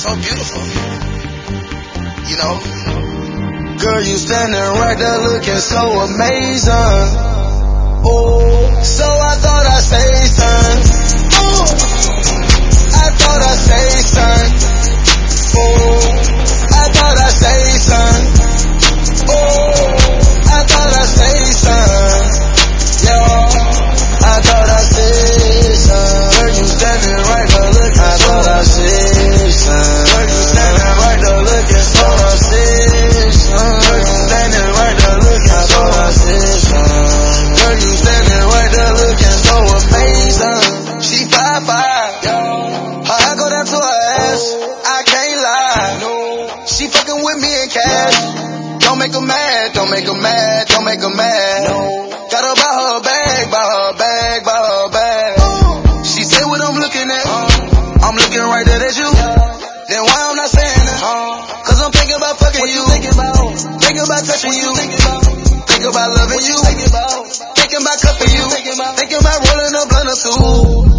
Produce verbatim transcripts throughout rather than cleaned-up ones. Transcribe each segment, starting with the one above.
so beautiful. You know? Girl, you standing right there looking so amazing. Oh, so I thought I'd say something. Oh, I thought I'd say something. Oh, I thought I'd say something. Oh, I thought I'd say something. Yeah, I thought I'd say something. Girl, you standing right there looking I so thought I'd say something. Girl, you standing right there looking so amazing. Girl, you standing right there looking so amazing. Girl, you standing right there looking so amazing. She five five, her hair go down to her ass. I can't lie. She fucking with me in cash. Don't make her mad, don't make her mad, don't make her mad. Got her by her bag, by her bag, by her bag. She say what I'm looking at. I'm looking right there at you. Then why I'm not saying that? Cause I'm thinking about fucking you. Thinking about, thinking about touching you. Thinking about loving you. Thinking about cuffing you. Thinking about rolling a blunt or two.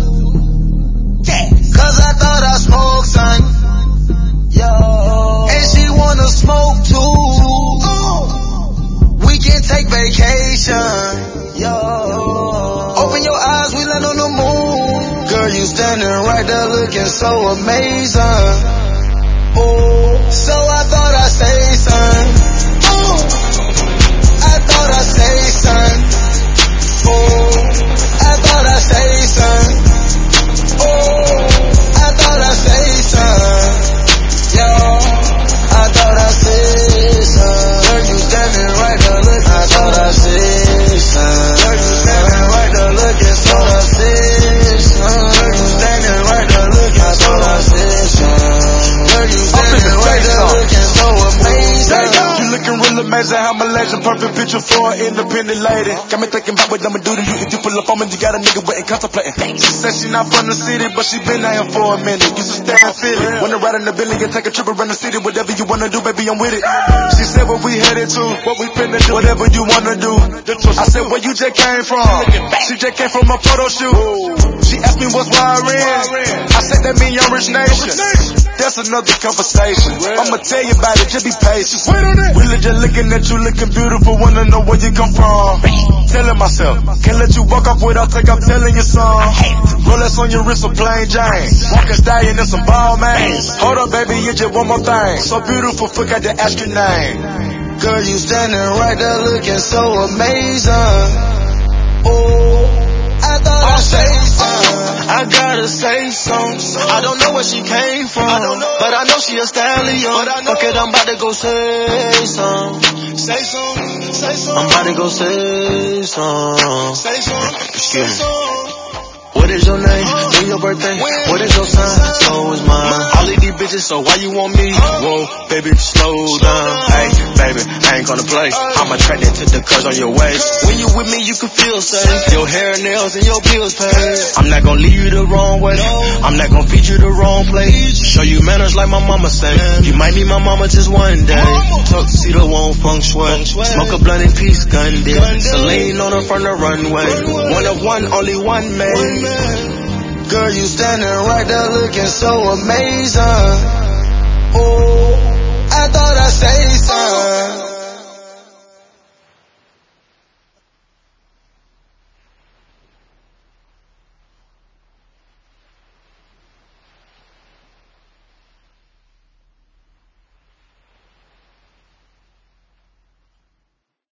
Cause I thought I smoked son. Yo. And she wanna smoke too. We can take vacation. Yo. Open your eyes, we land on the moon. Girl, you standing right there looking so amazing. Oh, so I thought I'd say something. Oh, I thought I'd say something. Oh, I thought I'd say something. Oh, I thought I'd say something. Yeah, I thought I'd say something. Girl, you standing right there looking I thought I'd say something. Girl, you standing right there looking so I say something. Girl, you standing right there looking I thought I'd say something. Girl, you standing right there looking so amazing. You looking real amazing, I'm a legend, perfect picture for an independent lady. Got me thinking about what I'ma do to you if you pull up on me. You got a nigga waiting, contemplating. She said she not from the city, but she been out here for a minute. Used to stay in Philly, wanna ride in the Billy and take a trip around the city. Whatever you wanna do, baby, I'm with it. She said what we headed to, what we finna do, whatever you wanna do. I said where you just came from. She just came from a photo shoot. She asked me what's why I ran. I said that mean young rich nation. That's another conversation. I'ma tell you about it, just be patient. Really just looking at you, looking beautiful, wanna know where you come from. Telling myself, can't let you walk off without think I'm telling you something. Rolex on your wrist, a plain Jane. Walking stallion and some ball mains. Hold up, baby, you just one more thing. So beautiful, forgot to ask your name. Girl, you standing right there looking so amazing. Oh, I thought I'd say something. I gotta say something. I don't know where she came from, but I know she a stallion. Fuck it, I'm about to go say something. Say something, say something. I'm about to go say something. Say something, excuse me. What is your name? When your birthday? What is your sign? So is mine. All of these bitches, so why you want me? Whoa, baby, slow down. Hey, baby, I ain't gonna play. I'm attracted to the curves on your waist. When you with me, you can feel safe. Your hair, nails, and your bills paid. I'm not gonna leave you the wrong way. I'm not gonna feed you the wrong place. Show you manners like my mama say. You might meet my mama just one day. Tuxedo won't feng shui. Smoke a blunt and peace gun did. Celine on her from the runway. One of one, only one man. Girl, you standing right there looking so amazing. Oh,